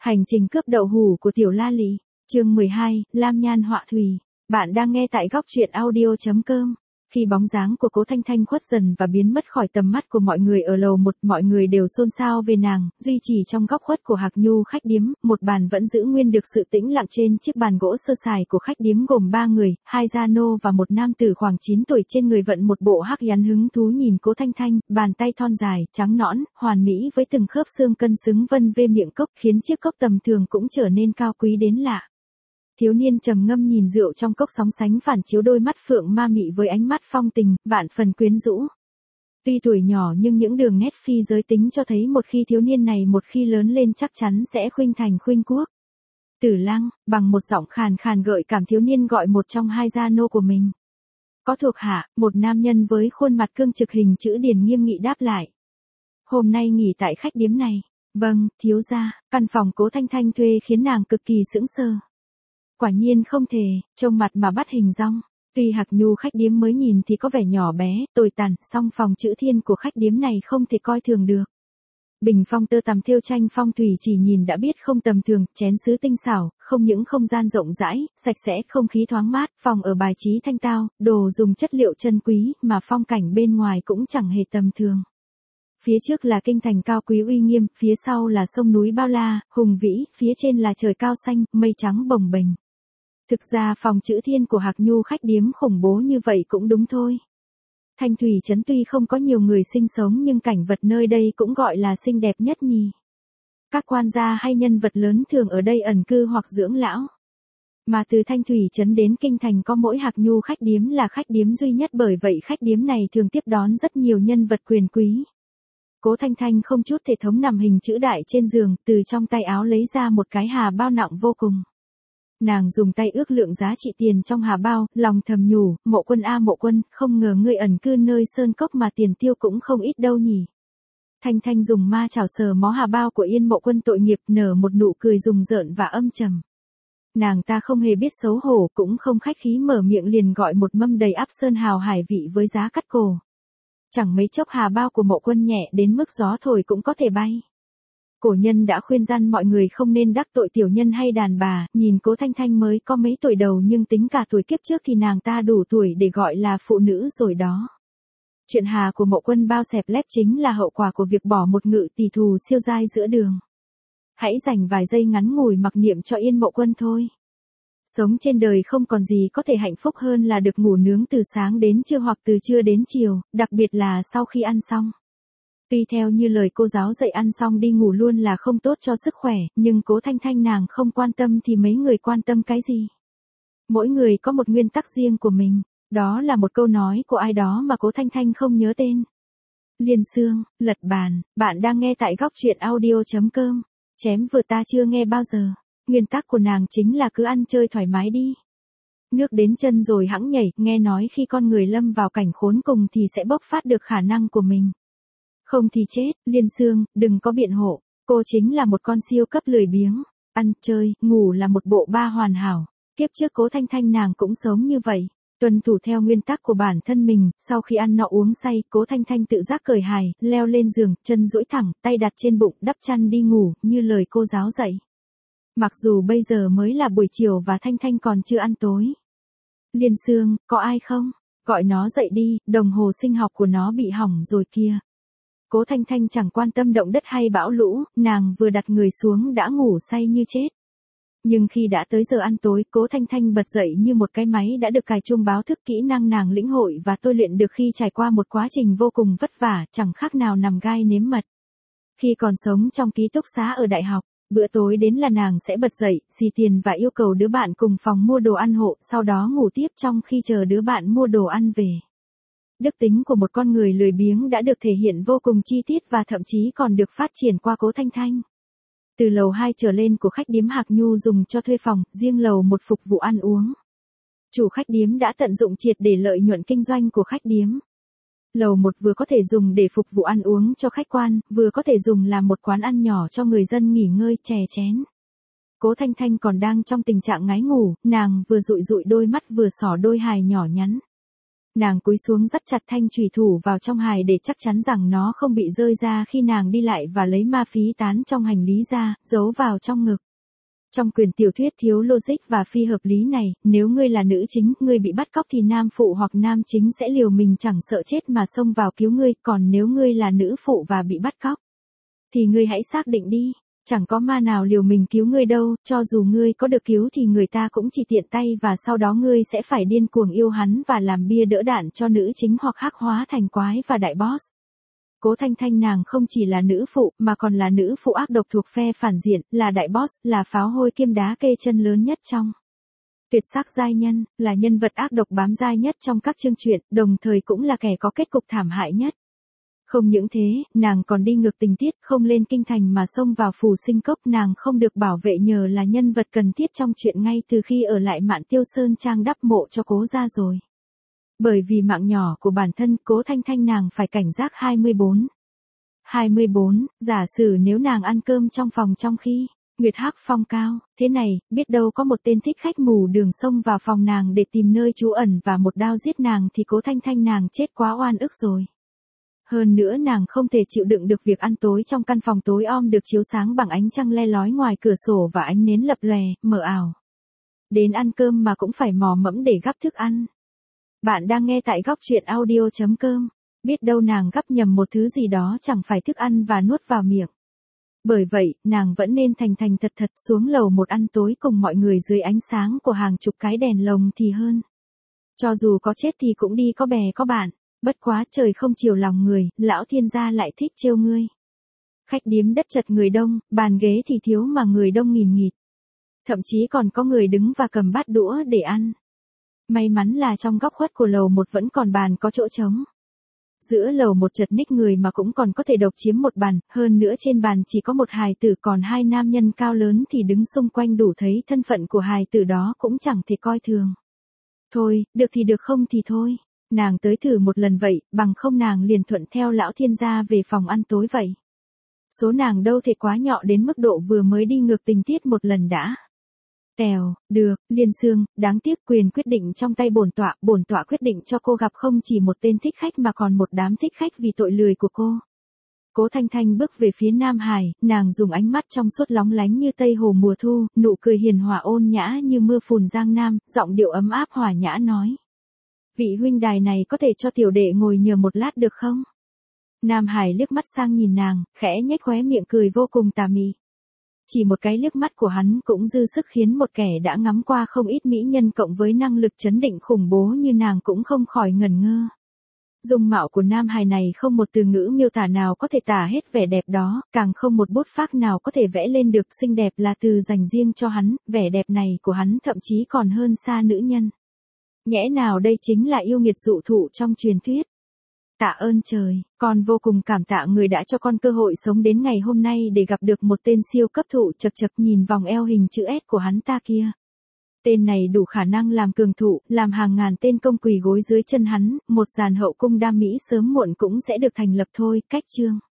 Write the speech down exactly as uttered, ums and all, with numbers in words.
Hành trình cướp đậu hủ của Tiểu La Lị, chương mười hai, Lam Nhan Họa Thủy. Bạn đang nghe tại góc truyện audio chấm com. Khi bóng dáng của Cố Thanh Thanh khuất dần và biến mất khỏi tầm mắt của mọi người ở lầu một, mọi người đều xôn xao về nàng, duy chỉ trong góc khuất của Hạc Nhu khách điếm, một bàn vẫn giữ nguyên được sự tĩnh lặng. Trên chiếc bàn gỗ sơ sài của khách điếm gồm ba người, hai gia nô và một nam tử khoảng chín tuổi, trên người vận một bộ hắc yán, hứng thú nhìn Cố Thanh Thanh, bàn tay thon dài, trắng nõn, hoàn mỹ với từng khớp xương cân xứng vân vê miệng cốc, khiến chiếc cốc tầm thường cũng trở nên cao quý đến lạ. Thiếu niên trầm ngâm nhìn rượu trong cốc sóng sánh phản chiếu đôi mắt phượng ma mị với ánh mắt phong tình, vạn phần quyến rũ. Tuy tuổi nhỏ nhưng những đường nét phi giới tính cho thấy một khi thiếu niên này một khi lớn lên chắc chắn sẽ khuynh thành khuynh quốc. Tử Lăng, bằng một giọng khàn khàn gợi cảm, thiếu niên gọi một trong hai gia nô của mình. Có thuộc hạ, một nam nhân với khuôn mặt cương trực hình chữ điền nghiêm nghị đáp lại. Hôm nay nghỉ tại khách điếm này. Vâng, thiếu gia. Căn phòng Cố Thanh Thanh thuê khiến nàng cực kỳ sững sờ. Quả nhiên không thể, trông mặt mà bắt hình dong. Tuy Hạc Nhu khách điếm mới nhìn thì có vẻ nhỏ bé, tồi tàn, song phòng chữ thiên của khách điếm này không thể coi thường được. Bình phong tơ tằm thêu tranh phong thủy chỉ nhìn đã biết không tầm thường, chén sứ tinh xảo, không những không gian rộng rãi, sạch sẽ, không khí thoáng mát, phòng ở bài trí thanh tao, đồ dùng chất liệu chân quý, mà phong cảnh bên ngoài cũng chẳng hề tầm thường. Phía trước là kinh thành cao quý uy nghiêm, phía sau là sông núi bao la, hùng vĩ, phía trên là trời cao xanh, mây trắng bồng bềnh. Thực ra phòng chữ thiên của Hạc Nhu khách điếm khủng bố như vậy cũng đúng thôi. Thanh thủy trấn tuy không có nhiều người sinh sống nhưng cảnh vật nơi đây cũng gọi là xinh đẹp nhất nhì. Các quan gia hay nhân vật lớn thường ở đây ẩn cư hoặc dưỡng lão. Mà từ Thanh thủy trấn đến kinh thành có mỗi Hạc Nhu khách điếm là khách điếm duy nhất, bởi vậy khách điếm này thường tiếp đón rất nhiều nhân vật quyền quý. Cố Thanh Thanh không chút thể thống nằm hình chữ đại trên giường, từ trong tay áo lấy ra một cái hà bao nặng vô cùng. Nàng dùng tay ước lượng giá trị tiền trong hà bao, lòng thầm nhủ, Mộ Quân a Mộ Quân, không ngờ ngươi ẩn cư nơi sơn cốc mà tiền tiêu cũng không ít đâu nhỉ. Thanh Thanh dùng ma chảo sờ mó hà bao của Yên Mộ Quân tội nghiệp, nở một nụ cười rùng rợn và âm trầm. Nàng ta không hề biết xấu hổ, cũng không khách khí mở miệng liền gọi một mâm đầy ắp sơn hào hải vị với giá cắt cổ. Chẳng mấy chốc hà bao của Mộ Quân nhẹ đến mức gió thổi cũng có thể bay. Cổ nhân đã khuyên răn mọi người không nên đắc tội tiểu nhân hay đàn bà, nhìn Cố Thanh Thanh mới có mấy tuổi đầu nhưng tính cả tuổi kiếp trước thì nàng ta đủ tuổi để gọi là phụ nữ rồi đó. Chuyện hà của Mộ Quân bao xẹp lép chính là hậu quả của việc bỏ một ngự tỷ thù siêu giai giữa đường. Hãy dành vài giây ngắn ngủi mặc niệm cho Yên Mộ Quân thôi. Sống trên đời không còn gì có thể hạnh phúc hơn là được ngủ nướng từ sáng đến trưa hoặc từ trưa đến chiều, đặc biệt là sau khi ăn xong. Tuy theo như lời cô giáo dạy ăn xong đi ngủ luôn là không tốt cho sức khỏe, nhưng Cố Thanh Thanh nàng không quan tâm thì mấy người quan tâm cái gì. Mỗi người có một nguyên tắc riêng của mình, đó là một câu nói của ai đó mà Cố Thanh Thanh không nhớ tên. Liên xương, lật bàn, bạn đang nghe tại góc truyện audio chấm com. Chém vừa ta chưa nghe bao giờ. Nguyên tắc của nàng chính là cứ ăn chơi thoải mái đi. Nước đến chân rồi hẵng nhảy, nghe nói khi con người lâm vào cảnh khốn cùng thì sẽ bộc phát được khả năng của mình. Không thì chết, Liên xương, đừng có biện hộ, cô chính là một con siêu cấp lười biếng, ăn, chơi, ngủ là một bộ ba hoàn hảo. Kiếp trước Cố Thanh Thanh nàng cũng sống như vậy, tuân thủ theo nguyên tắc của bản thân mình, sau khi ăn nọ uống say, Cố Thanh Thanh tự giác cởi hài, leo lên giường, chân duỗi thẳng, tay đặt trên bụng, đắp chăn đi ngủ, như lời cô giáo dạy. Mặc dù bây giờ mới là buổi chiều và Thanh Thanh còn chưa ăn tối. Liên xương, có ai không? Gọi nó dậy đi, đồng hồ sinh học của nó bị hỏng rồi kia. Cố Thanh Thanh chẳng quan tâm động đất hay bão lũ, nàng vừa đặt người xuống đã ngủ say như chết. Nhưng khi đã tới giờ ăn tối, Cố Thanh Thanh bật dậy như một cái máy đã được cài chuông báo thức, kỹ năng nàng lĩnh hội và tôi luyện được khi trải qua một quá trình vô cùng vất vả, chẳng khác nào nằm gai nếm mật. Khi còn sống trong ký túc xá ở đại học, bữa tối đến là nàng sẽ bật dậy, xì tiền và yêu cầu đứa bạn cùng phòng mua đồ ăn hộ, sau đó ngủ tiếp trong khi chờ đứa bạn mua đồ ăn về. Đức tính của một con người lười biếng đã được thể hiện vô cùng chi tiết và thậm chí còn được phát triển qua Cố Thanh Thanh. Từ lầu hai trở lên của khách điếm Hạc Nhu dùng cho thuê phòng, riêng lầu một phục vụ ăn uống. Chủ khách điếm đã tận dụng triệt để lợi nhuận kinh doanh của khách điếm. Lầu một vừa có thể dùng để phục vụ ăn uống cho khách quan, vừa có thể dùng làm một quán ăn nhỏ cho người dân nghỉ ngơi, chè chén. Cố Thanh Thanh còn đang trong tình trạng ngái ngủ, nàng vừa dụi dụi đôi mắt vừa xỏ đôi hài nhỏ nhắn. Nàng cúi xuống dắt chặt thanh chùy thủ vào trong hài để chắc chắn rằng nó không bị rơi ra khi nàng đi lại và lấy ma phí tán trong hành lý ra, giấu vào trong ngực. Trong quyển tiểu thuyết thiếu logic và phi hợp lý này, nếu ngươi là nữ chính, ngươi bị bắt cóc thì nam phụ hoặc nam chính sẽ liều mình chẳng sợ chết mà xông vào cứu ngươi, còn nếu ngươi là nữ phụ và bị bắt cóc, thì ngươi hãy xác định đi, chẳng có ma nào liều mình cứu ngươi đâu, cho dù ngươi có được cứu thì người ta cũng chỉ tiện tay và sau đó ngươi sẽ phải điên cuồng yêu hắn và làm bia đỡ đạn cho nữ chính hoặc hắc hóa thành quái và đại boss. Cố Thanh Thanh nàng không chỉ là nữ phụ mà còn là nữ phụ ác độc thuộc phe phản diện, là đại boss, là pháo hôi kiêm đá kê chân lớn nhất trong tuyệt sắc giai nhân, là nhân vật ác độc bám dai nhất trong các chương truyện, đồng thời cũng là kẻ có kết cục thảm hại nhất. Không những thế, nàng còn đi ngược tình tiết, không lên kinh thành mà xông vào phù sinh cốc, nàng không được bảo vệ nhờ là nhân vật cần thiết trong chuyện ngay từ khi ở lại Mạn Tiêu Sơn Trang đắp mộ cho Cố gia rồi. Bởi vì mạng nhỏ của bản thân, Cố Thanh Thanh nàng phải cảnh giác hai mươi bốn. hai mươi bốn, giả sử nếu nàng ăn cơm trong phòng trong khi nguyệt hắc phong cao, thế này, biết đâu có một tên thích khách mù đường xông vào phòng nàng để tìm nơi trú ẩn và một đao giết nàng thì Cố Thanh Thanh nàng chết quá oan ức rồi. Hơn nữa nàng không thể chịu đựng được việc ăn tối trong căn phòng tối om được chiếu sáng bằng ánh trăng le lói ngoài cửa sổ và ánh nến lập lòe, mờ ảo. Đến ăn cơm mà cũng phải mò mẫm để gắp thức ăn. Bạn đang nghe tại góc truyện audio chấm com. Biết đâu nàng gắp nhầm một thứ gì đó chẳng phải thức ăn và nuốt vào miệng. Bởi vậy, nàng vẫn nên thành thành thật thật xuống lầu một ăn tối cùng mọi người dưới ánh sáng của hàng chục cái đèn lồng thì hơn. Cho dù có chết thì cũng đi có bè có bạn. Bất quá trời không chiều lòng người, lão thiên gia lại thích trêu ngươi. Khách điếm đất chật người đông, bàn ghế thì thiếu mà người đông nghìn nghịt. Thậm chí còn có người đứng và cầm bát đũa để ăn. May mắn là trong góc khuất của lầu một vẫn còn bàn có chỗ trống. Giữa lầu một chật ních người mà cũng còn có thể độc chiếm một bàn, hơn nữa trên bàn chỉ có một hài tử còn hai nam nhân cao lớn thì đứng xung quanh đủ thấy thân phận của hài tử đó cũng chẳng thể coi thường. Thôi, được thì được không thì thôi. Nàng tới thử một lần vậy, bằng không nàng liền thuận theo lão thiên gia về phòng ăn tối vậy. Số nàng đâu thể quá nhọ đến mức độ vừa mới đi ngược tình tiết một lần đã. Tèo, được, Liên Sương, đáng tiếc quyền quyết định trong tay bổn tọa, bổn tọa quyết định cho cô gặp không chỉ một tên thích khách mà còn một đám thích khách vì tội lười của cô. Cố Thanh Thanh bước về phía Nam Hải, nàng dùng ánh mắt trong suốt lóng lánh như tây hồ mùa thu, nụ cười hiền hòa ôn nhã như mưa phùn giang nam, giọng điệu ấm áp hòa nhã nói. Vị huynh đài này có thể cho tiểu đệ ngồi nhờ một lát được không? Nam Hải liếc mắt sang nhìn nàng, khẽ nhếch khóe miệng cười vô cùng tà mị. Chỉ một cái liếc mắt của hắn cũng dư sức khiến một kẻ đã ngắm qua không ít mỹ nhân cộng với năng lực chấn định khủng bố như nàng cũng không khỏi ngẩn ngơ. Dung mạo của Nam Hải này không một từ ngữ miêu tả nào có thể tả hết vẻ đẹp đó, càng không một bút phác nào có thể vẽ lên được xinh đẹp là từ dành riêng cho hắn, vẻ đẹp này của hắn thậm chí còn hơn xa nữ nhân. Nhẽ nào đây chính là yêu nghiệt dụ thụ trong truyền thuyết. Tạ ơn trời, con vô cùng cảm tạ người đã cho con cơ hội sống đến ngày hôm nay để gặp được một tên siêu cấp thụ. Chật chật nhìn vòng eo hình chữ S của hắn ta kia. Tên này đủ khả năng làm cường thụ, làm hàng ngàn tên công quỳ gối dưới chân hắn, một dàn hậu cung đam mỹ sớm muộn cũng sẽ được thành lập thôi, cách chương.